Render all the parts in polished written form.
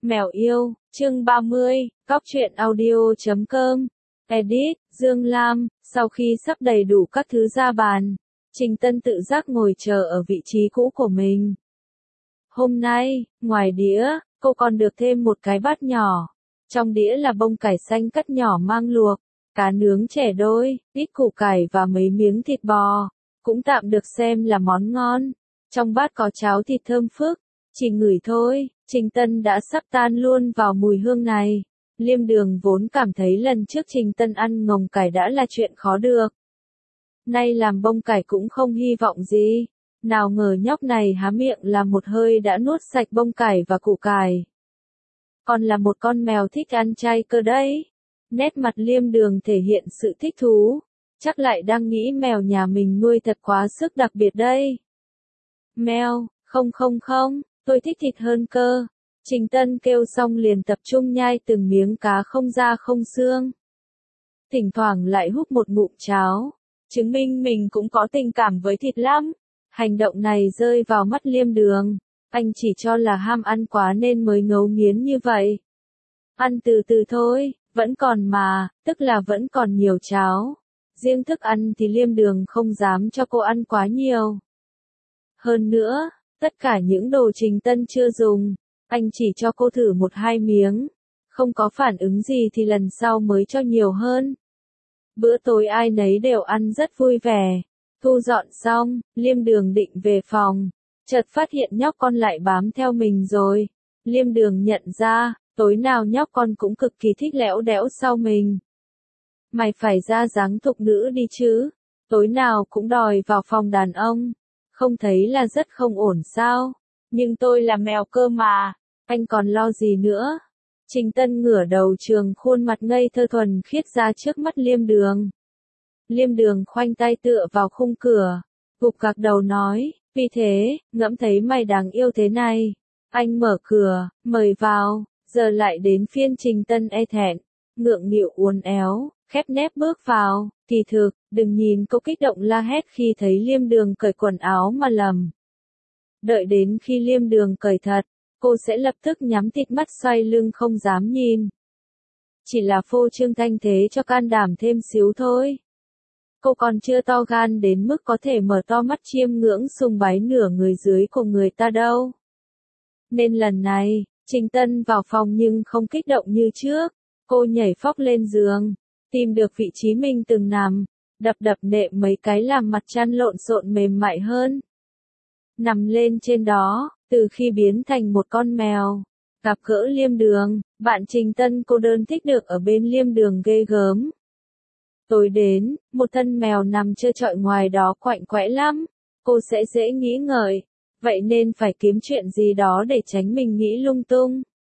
Mèo yêu, chương 30, Cóc truyện audio.com. Edit, Dương Lam, sau khi sắp đầy đủ các thứ ra bàn, Trình Tân tự giác ngồi chờ ở vị trí cũ của mình. Hôm nay, ngoài đĩa, cô còn được thêm một cái bát nhỏ. Trong đĩa là bông cải xanh cắt nhỏ mang luộc, cá nướng chẻ đôi, ít củ cải và mấy miếng thịt bò, cũng tạm được xem là món ngon. Trong bát có cháo thịt thơm phức, chỉ ngửi thôi, Trình Tân đã sắp tan luôn vào mùi hương này. Liêm Đường vốn cảm thấy lần trước Trình Tân ăn ngồng cải đã là chuyện khó được. Nay làm bông cải cũng không hy vọng gì. Nào ngờ nhóc này há miệng là một hơi đã nuốt sạch bông cải và củ cải. Còn là một con mèo thích ăn chay cơ đấy. Nét mặt Liêm Đường thể hiện sự thích thú. Chắc lại đang nghĩ mèo nhà mình nuôi thật quá sức đặc biệt đây. Mèo, không, tôi thích thịt hơn cơ. Trình Tân kêu xong liền tập trung nhai từng miếng cá không da không xương. Thỉnh thoảng lại húp một ngụm cháo, chứng minh mình cũng có tình cảm với thịt lắm. Hành động này rơi vào mắt Liêm Đường, anh chỉ cho là ham ăn quá nên mới ngấu nghiến như vậy. Ăn từ từ thôi, vẫn còn mà, tức là vẫn còn nhiều cháo. Riêng thức ăn thì Liêm Đường không dám cho cô ăn quá nhiều. Hơn nữa, tất cả những đồ Trình Tân chưa dùng, anh chỉ cho cô thử 1-2 miếng. Không có phản ứng gì thì lần sau mới cho nhiều hơn. Bữa tối ai nấy đều ăn rất vui vẻ. Thu dọn xong, Liêm Đường định về phòng. Chợt phát hiện nhóc con lại bám theo mình rồi. Liêm Đường nhận ra, tối nào nhóc con cũng cực kỳ thích lẽo đẽo sau mình. Mày phải ra dáng thục nữ đi chứ. Tối nào cũng đòi vào phòng đàn ông. Không thấy là rất không ổn sao? Nhưng tôi là mèo cơ mà. Anh còn lo gì nữa? Trình Tân ngửa đầu trường khuôn mặt ngây thơ thuần khiết ra trước mắt Liêm Đường. Liêm Đường khoanh tay tựa vào khung cửa, gục gạc đầu nói, vì thế, ngẫm thấy mày đáng yêu thế này. Anh mở cửa, mời vào, giờ lại đến phiên Trình Tân e thẹn, ngượng nghịu uốn éo, khép nép bước vào. Kỳ thực, đừng nhìn cô kích động la hét khi thấy Liêm Đường cởi quần áo mà lầm. Đợi đến khi Liêm Đường cởi thật, cô sẽ lập tức nhắm tịt mắt xoay lưng không dám nhìn. Chỉ là phô trương thanh thế cho can đảm thêm xíu thôi. Cô còn chưa to gan đến mức có thể mở to mắt chiêm ngưỡng sùng bái nửa người dưới của người ta đâu. Nên lần này, Trình Tân vào phòng nhưng không kích động như trước. Cô nhảy phóc lên giường, tìm được vị trí mình từng nằm, đập nệm mấy cái làm mặt chăn lộn xộn mềm mại hơn. Nằm lên trên đó, từ khi biến thành một con mèo, gặp gỡ Liêm Đường, bạn Trình Tân cô đơn thích được ở bên Liêm Đường ghê gớm. Tối đến, một thân mèo nằm trơ trọi ngoài đó quạnh quẽ lắm, cô sẽ dễ nghĩ ngợi, vậy nên phải kiếm chuyện gì đó để tránh mình nghĩ lung tung.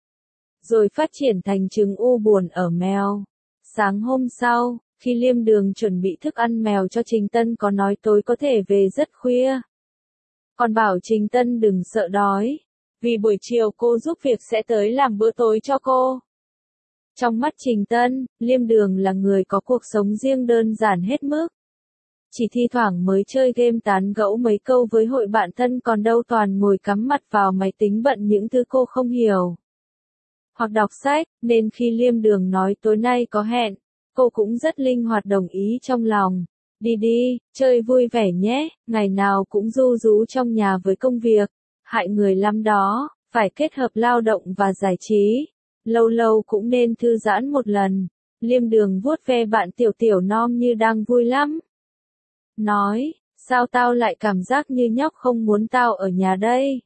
Rồi phát triển thành chứng u buồn ở mèo. Sáng hôm sau, khi Liêm Đường chuẩn bị thức ăn mèo cho Trình Tân có nói tối có thể về rất khuya. Còn bảo Trình Tân đừng sợ đói, vì buổi chiều cô giúp việc sẽ tới làm bữa tối cho cô. Trong mắt Trình Tân, Liêm Đường là người có cuộc sống riêng đơn giản hết mức. Chỉ thi thoảng mới chơi game tán gẫu mấy câu với hội bạn thân còn đâu toàn ngồi cắm mặt vào máy tính bận những thứ cô không hiểu. Hoặc đọc sách, nên khi Liêm Đường nói tối nay có hẹn, cô cũng rất linh hoạt đồng ý trong lòng. Đi, chơi vui vẻ nhé, ngày nào cũng ru rú trong nhà với công việc, hại người lắm đó, phải kết hợp lao động và giải trí. Lâu lâu cũng nên thư giãn một lần. Liêm Đường vuốt ve bạn tiểu nom như đang vui lắm. Nói, sao tao lại cảm giác như nhóc không muốn tao ở nhà đây?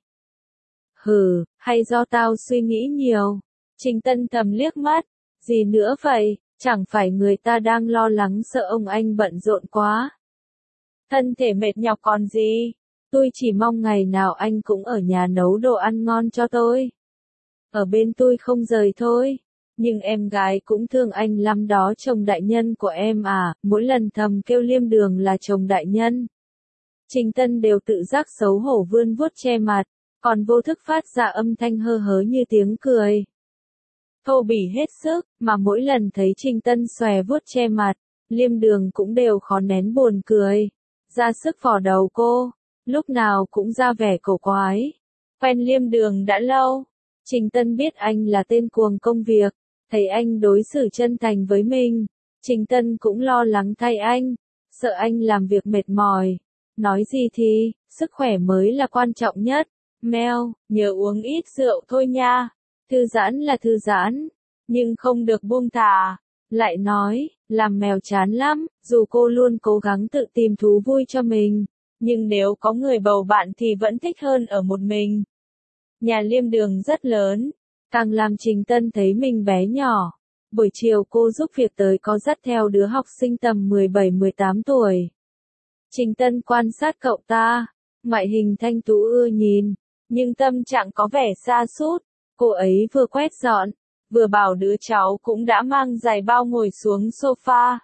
Hừ, hay do tao suy nghĩ nhiều? Trình Tân thầm liếc mắt, gì nữa vậy, chẳng phải người ta đang lo lắng sợ ông anh bận rộn quá. Thân thể mệt nhọc còn gì, tôi chỉ mong ngày nào anh cũng ở nhà nấu đồ ăn ngon cho tôi. Ở bên tôi không rời thôi, nhưng em gái cũng thương anh lắm đó chồng đại nhân của em à, mỗi lần thầm kêu Liêm Đường là chồng đại nhân. Trình Tân đều tự giác xấu hổ vươn vuốt che mặt, còn vô thức phát ra âm thanh hơ hớ như tiếng cười. Thô bỉ hết sức, mà mỗi lần thấy Trình Tân xòe vuốt che mặt, Liêm Đường cũng đều khó nén buồn cười. Ra sức phò đầu cô, lúc nào cũng ra vẻ cổ quái. Quen Liêm Đường đã lâu, Trình Tân biết anh là tên cuồng công việc, thấy anh đối xử chân thành với mình. Trình Tân cũng lo lắng thay anh, sợ anh làm việc mệt mỏi. Nói gì thì, sức khỏe mới là quan trọng nhất. Mel, nhớ uống ít rượu thôi nha. Thư giãn là thư giãn, nhưng không được buông thả. Lại nói, làm mèo chán lắm, dù cô luôn cố gắng tự tìm thú vui cho mình. Nhưng nếu có người bầu bạn thì vẫn thích hơn ở một mình. Nhà Liêm Đường rất lớn, càng làm Trình Tân thấy mình bé nhỏ. Buổi chiều cô giúp việc tới có dắt theo đứa học sinh tầm 17-18 tuổi. Trình Tân quan sát cậu ta, ngoại hình thanh tú ưa nhìn, nhưng tâm trạng có vẻ sa sút. Cô ấy vừa quét dọn, vừa bảo đứa cháu cũng đã mang giày bao ngồi xuống sofa.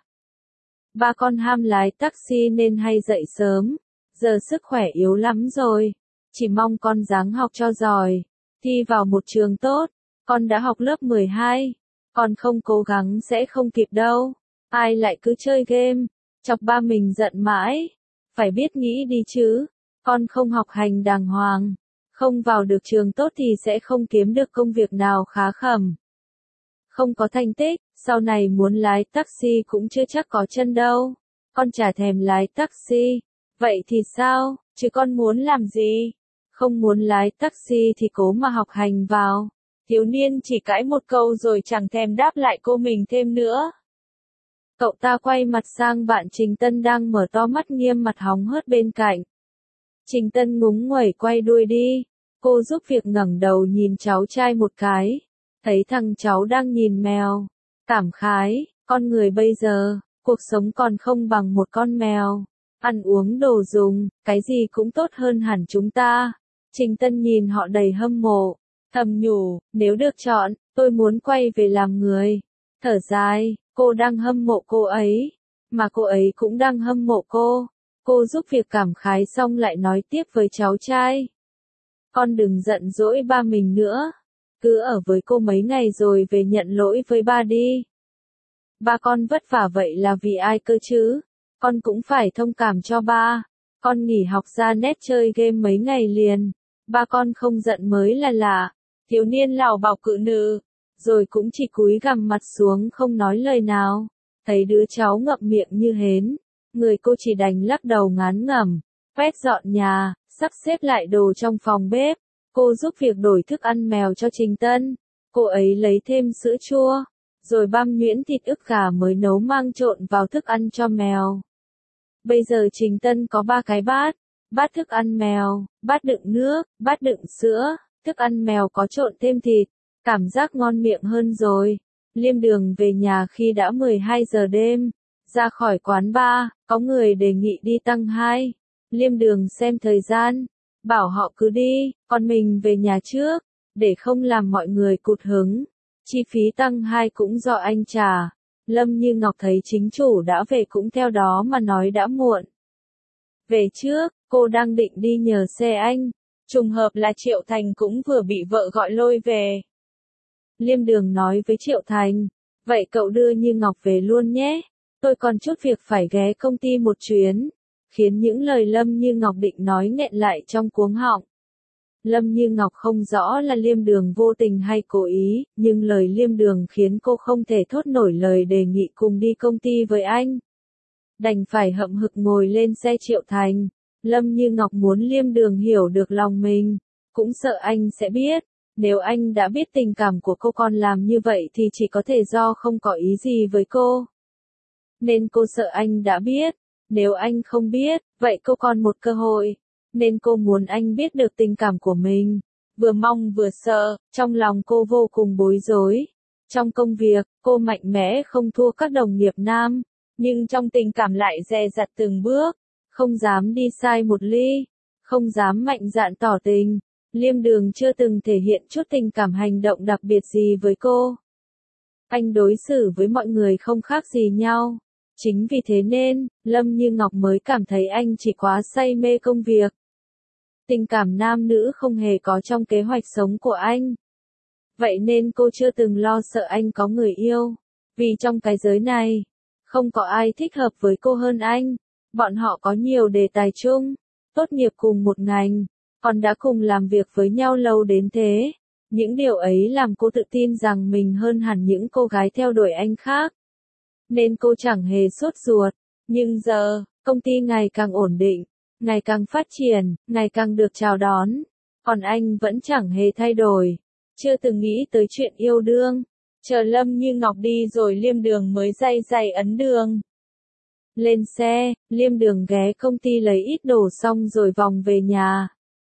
Ba con ham lái taxi nên hay dậy sớm, giờ sức khỏe yếu lắm rồi. Chỉ mong con ráng học cho giỏi, thi vào một trường tốt. Con đã học lớp 12, con không cố gắng sẽ không kịp đâu. Ai lại cứ chơi game, chọc ba mình giận mãi. Phải biết nghĩ đi chứ, con không học hành đàng hoàng, không vào được trường tốt thì sẽ không kiếm được công việc nào khá khẩm. Không có thành tích, sau này muốn lái taxi cũng chưa chắc có chân đâu. Con chả thèm lái taxi. Vậy thì sao, chứ con muốn làm gì? Không muốn lái taxi thì cố mà học hành vào. Thiếu niên chỉ cãi một câu rồi chẳng thèm đáp lại cô mình thêm nữa. Cậu ta quay mặt sang bạn Trình Tân đang mở to mắt nghiêm mặt hóng hớt bên cạnh. Trình Tân ngúng nguẩy quay đuôi đi. Cô giúp việc ngẩng đầu nhìn cháu trai một cái. Thấy thằng cháu đang nhìn mèo. Cảm khái, con người bây giờ, cuộc sống còn không bằng một con mèo. Ăn uống đồ dùng, cái gì cũng tốt hơn hẳn chúng ta. Trình Tân nhìn họ đầy hâm mộ. Thầm nhủ, nếu được chọn, tôi muốn quay về làm người. Thở dài, cô đang hâm mộ cô ấy, mà cô ấy cũng đang hâm mộ cô. Cô giúp việc cảm khái xong lại nói tiếp với cháu trai. Con đừng giận dỗi ba mình nữa. Cứ ở với cô mấy ngày rồi về nhận lỗi với ba đi. Ba con vất vả vậy là vì ai cơ chứ? Con cũng phải thông cảm cho ba. Con nghỉ học ra net chơi game mấy ngày liền. Ba con không giận mới là lạ. Thiếu niên lảo bảo cự nữ, rồi cũng chỉ cúi gằm mặt xuống không nói lời nào. Thấy đứa cháu ngậm miệng như hến, người cô chỉ đành lắc đầu ngán ngẩm, quét dọn nhà, sắp xếp lại đồ trong phòng bếp. Cô giúp việc đổi thức ăn mèo cho Trình Tân. Cô ấy lấy thêm sữa chua, rồi băm nhuyễn thịt ức gà mới nấu mang trộn vào thức ăn cho mèo. Bây giờ Trình Tân có 3 cái bát, bát thức ăn mèo, bát đựng nước, bát đựng sữa. Thức ăn mèo có trộn thêm thịt, cảm giác ngon miệng hơn rồi. Liêm Đường về nhà khi đã 12 giờ đêm, ra khỏi quán bar, có người đề nghị đi tăng 2. Liêm Đường xem thời gian, bảo họ cứ đi, còn mình về nhà trước, để không làm mọi người cụt hứng. Chi phí tăng 2 cũng do anh trả. Lâm Như Ngọc thấy chính chủ đã về cũng theo đó mà nói đã muộn. Về trước, cô đang định đi nhờ xe anh. Trùng hợp là Triệu Thành cũng vừa bị vợ gọi lôi về. Liêm Đường nói với Triệu Thành, vậy cậu đưa Như Ngọc về luôn nhé, tôi còn chút việc phải ghé công ty một chuyến, khiến những lời Lâm Như Ngọc định nói nghẹn lại trong cuống họng. Lâm Như Ngọc không rõ là Liêm Đường vô tình hay cố ý, nhưng lời Liêm Đường khiến cô không thể thốt nổi lời đề nghị cùng đi công ty với anh. Đành phải hậm hực ngồi lên xe Triệu Thành. Lâm Như Ngọc muốn Liêm Đường hiểu được lòng mình, cũng sợ anh sẽ biết. Nếu anh đã biết tình cảm của cô còn làm như vậy thì chỉ có thể do không có ý gì với cô. Nên cô sợ anh đã biết. Nếu anh không biết, vậy cô còn một cơ hội. Nên cô muốn anh biết được tình cảm của mình. Vừa mong vừa sợ, trong lòng cô vô cùng bối rối. Trong công việc, cô mạnh mẽ không thua các đồng nghiệp nam, nhưng trong tình cảm lại dè dặt từng bước. Không dám đi sai một ly, không dám mạnh dạn tỏ tình. Liêm Đường chưa từng thể hiện chút tình cảm hành động đặc biệt gì với cô. Anh đối xử với mọi người không khác gì nhau. Chính vì thế nên, Lâm Như Ngọc mới cảm thấy anh chỉ quá say mê công việc. Tình cảm nam nữ không hề có trong kế hoạch sống của anh. Vậy nên cô chưa từng lo sợ anh có người yêu. Vì trong cái giới này, không có ai thích hợp với cô hơn anh. Bọn họ có nhiều đề tài chung, tốt nghiệp cùng một ngành, còn đã cùng làm việc với nhau lâu đến thế. Những điều ấy làm cô tự tin rằng mình hơn hẳn những cô gái theo đuổi anh khác. Nên cô chẳng hề sốt ruột. Nhưng giờ, công ty ngày càng ổn định, ngày càng phát triển, ngày càng được chào đón. Còn anh vẫn chẳng hề thay đổi. Chưa từng nghĩ tới chuyện yêu đương. Chờ Lâm Như Ngọc đi rồi Liêm Đường mới day day ấn đường. Lên xe, Liêm Đường ghé công ty lấy ít đồ xong rồi vòng về nhà.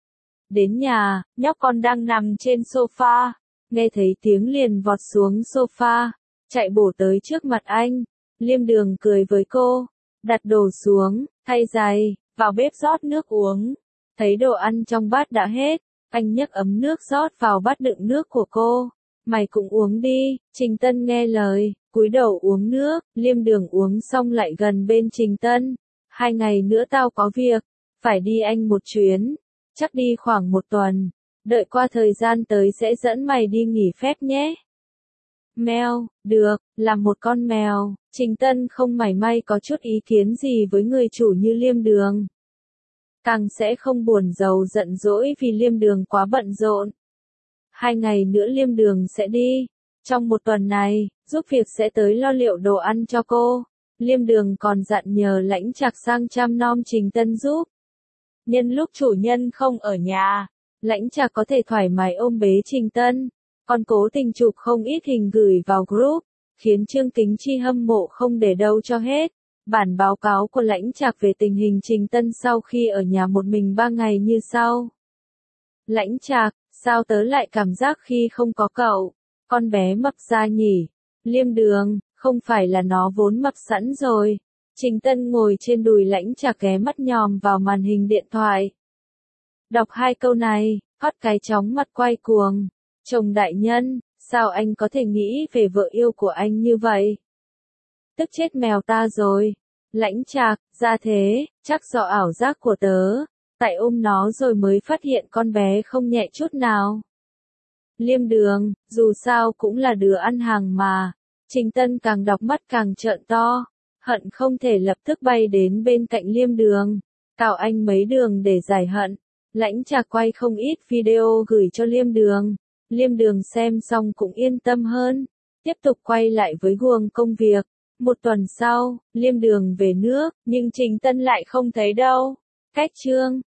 Đến nhà, nhóc con đang nằm trên sofa. Nghe thấy tiếng liền vọt xuống sofa, chạy bổ tới trước mặt anh. Liêm Đường cười với cô, đặt đồ xuống, thay giày, vào bếp rót nước uống. Thấy đồ ăn trong bát đã hết, anh nhấc ấm nước rót vào bát đựng nước của cô. Mày cũng uống đi. Trình Tân nghe lời, cúi đầu uống nước. Liêm Đường uống xong lại gần bên Trình Tân. 2 ngày nữa tao có việc, phải đi Anh một chuyến, chắc đi khoảng 1 tuần. Đợi qua thời gian tới sẽ dẫn mày đi nghỉ phép nhé. Mèo, được, làm một con mèo. Trình Tân không mảy may có chút ý kiến gì với người chủ như Liêm Đường. Càng sẽ không buồn rầu giận dỗi vì Liêm Đường quá bận rộn. 2 ngày nữa Liêm Đường sẽ đi. Trong 1 tuần này, giúp việc sẽ tới lo liệu đồ ăn cho cô. Liêm Đường còn dặn nhờ Lãnh Trạc sang chăm nom Trình Tân giúp. Nhân lúc chủ nhân không ở nhà, Lãnh Trạc có thể thoải mái ôm bế Trình Tân. Còn cố tình chụp không ít hình gửi vào group, khiến Trương Kính Chi hâm mộ không để đâu cho hết. Bản báo cáo của Lãnh Trạc về tình hình Trình Tân sau khi ở nhà một mình 3 ngày như sau. Lãnh Trạc, sao tớ lại cảm giác khi không có cậu, con bé mập ra nhỉ? Liêm Đường, không phải là nó vốn mập sẵn rồi. Trình Tân ngồi trên đùi Lãnh Trạc ghé mắt nhòm vào màn hình điện thoại. Đọc 2 câu này, hót cái chóng mặt quay cuồng. Chồng đại nhân, sao anh có thể nghĩ về vợ yêu của anh như vậy? Tức chết mèo ta rồi. Lãnh Trạc, ra thế, chắc do ảo giác của tớ. Tại ôm nó rồi mới phát hiện con bé không nhẹ chút nào. Liêm Đường, dù sao cũng là đứa ăn hàng mà. Trình Tân càng đọc mắt càng trợn to, hận không thể lập tức bay đến bên cạnh Liêm Đường, cào anh mấy đường để giải hận. Lãnh Trạc quay không ít video gửi cho Liêm Đường. Liêm Đường xem xong cũng yên tâm hơn, tiếp tục quay lại với guồng công việc. 1 tuần sau, Liêm Đường về nước, nhưng Trình Tân lại không thấy đâu. Cách chương